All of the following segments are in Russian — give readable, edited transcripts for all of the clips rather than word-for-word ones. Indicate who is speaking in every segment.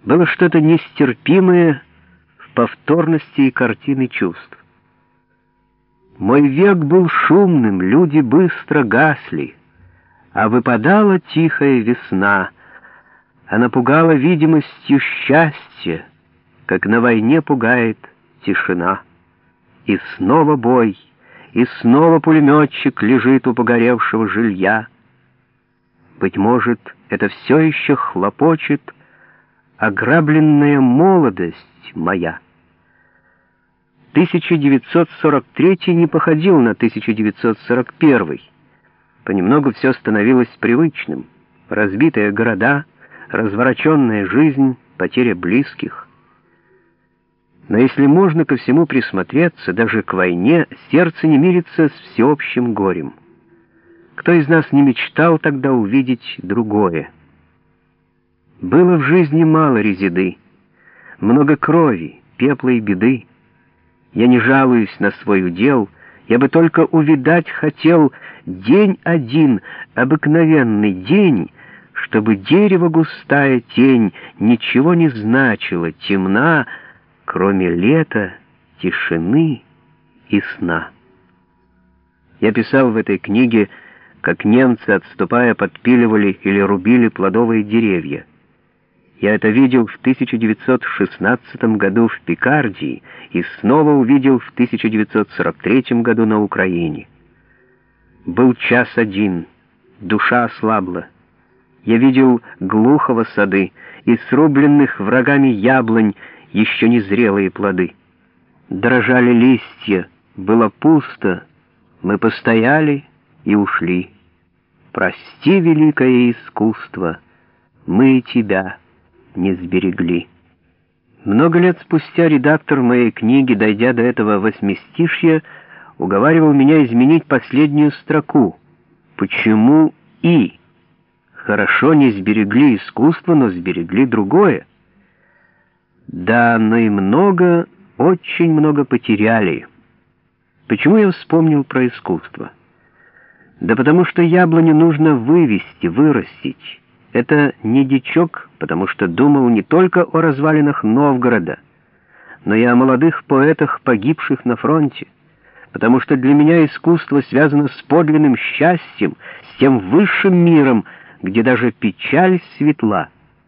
Speaker 1: Было что-то нестерпимое в повторности и картины чувств. Мой век был шумным, люди быстро гасли, а выпадала тихая весна. Она пугала видимостью счастья, как на войне пугает тишина. И снова бой, и снова пулеметчик лежит у погоревшего жилья. Быть может, это все еще хлопочет ограбленная молодость моя. 1943 не походил на 1941. Понемногу все становилось привычным. Разбитые города, развороченная жизнь, потеря близких. Но если можно ко всему присмотреться, даже к войне, сердце не мирится с всеобщим горем. Кто из нас не мечтал тогда увидеть другое? Было в жизни мало резиды, много крови, пепла и беды. Я не жалуюсь на свой удел, я бы только увидать хотел день один, обыкновенный день, чтобы дерево густая тень ничего не значила, темна, кроме лета, тишины и сна. Я писал в этой книге, как немцы, отступая, подпиливали или рубили плодовые деревья. Я это видел в 1916 году в Пикардии и снова увидел в 1943 году на Украине. Был час один, душа ослабла. Я видел глухого сады и срубленных врагами яблонь еще незрелые плоды. Дрожали листья, было пусто, мы постояли и ушли. Прости, великое искусство, мы тебя не сберегли. Много лет спустя редактор моей книги, дойдя до этого восьмистишья, уговаривал меня изменить последнюю строку. Почему и? Хорошо, не сберегли искусство, но сберегли другое. Да, но и много, очень много потеряли. Почему я вспомнил про искусство? Да потому что яблоню нужно вывести, вырастить. Это не дичок, потому что думал не только о развалинах Новгорода, но и о молодых поэтах, погибших на фронте, потому что для меня искусство связано с подлинным счастьем, с тем высшим миром, где даже печаль светла.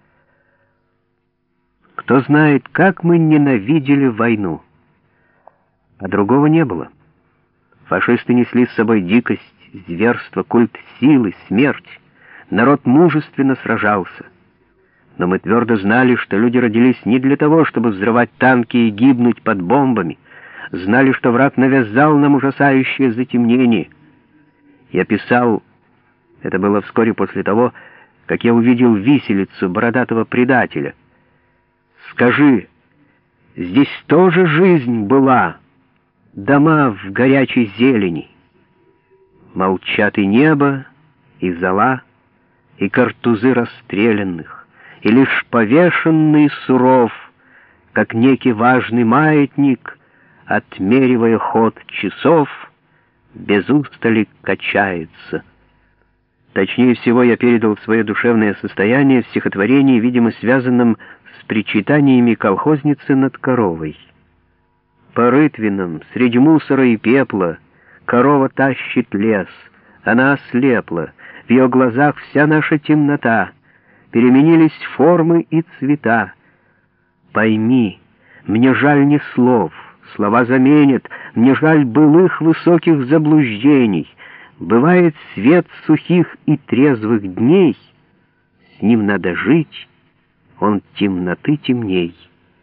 Speaker 1: Кто знает, как мы ненавидели войну. А другого не было. Фашисты несли с собой дикость, зверство, культ силы, смерть. Народ мужественно сражался. Но мы твердо знали, что люди родились не для того, чтобы взрывать танки и гибнуть под бомбами. Знали, что враг навязал нам ужасающее затемнение. Я писал, это было вскоре после того, как я увидел виселицу бородатого предателя. Скажи, здесь тоже жизнь была, дома в горячей зелени. Молчат и небо, и зола, и картузы расстрелянных, и лишь повешенный суров, как некий важный маятник, отмеривая ход часов, без устали качается. Точнее всего, я передал свое душевное состояние в стихотворении, видимо, связанном с причитаниями колхозницы над коровой. По рытвинам, среди мусора и пепла, корова тащит лес, она ослепла, в ее глазах вся наша темнота, переменились формы и цвета. Пойми, мне жаль не слов, слова заменят, мне жаль былых высоких заблуждений. Бывает свет сухих и трезвых дней, с ним надо жить, он темноты темней.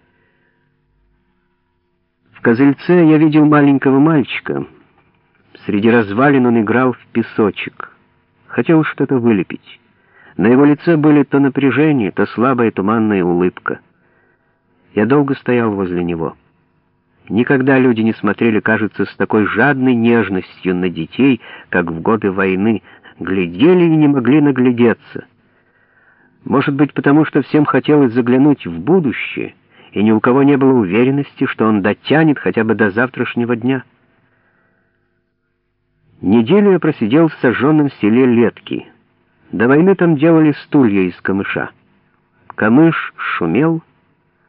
Speaker 1: В Козыльце я видел маленького мальчика. Среди развалин он играл в песочек. Хотел что-то вылепить. На его лице были то напряжение, то слабая туманная улыбка. Я долго стоял возле него. Никогда люди не смотрели, кажется, с такой жадной нежностью на детей, как в годы войны, глядели и не могли наглядеться. Может быть, потому что всем хотелось заглянуть в будущее, и ни у кого не было уверенности, что он дотянет хотя бы до завтрашнего дня. Неделю я просидел в сожженном селе Летки. До войны там делали стулья из камыша. Камыш шумел,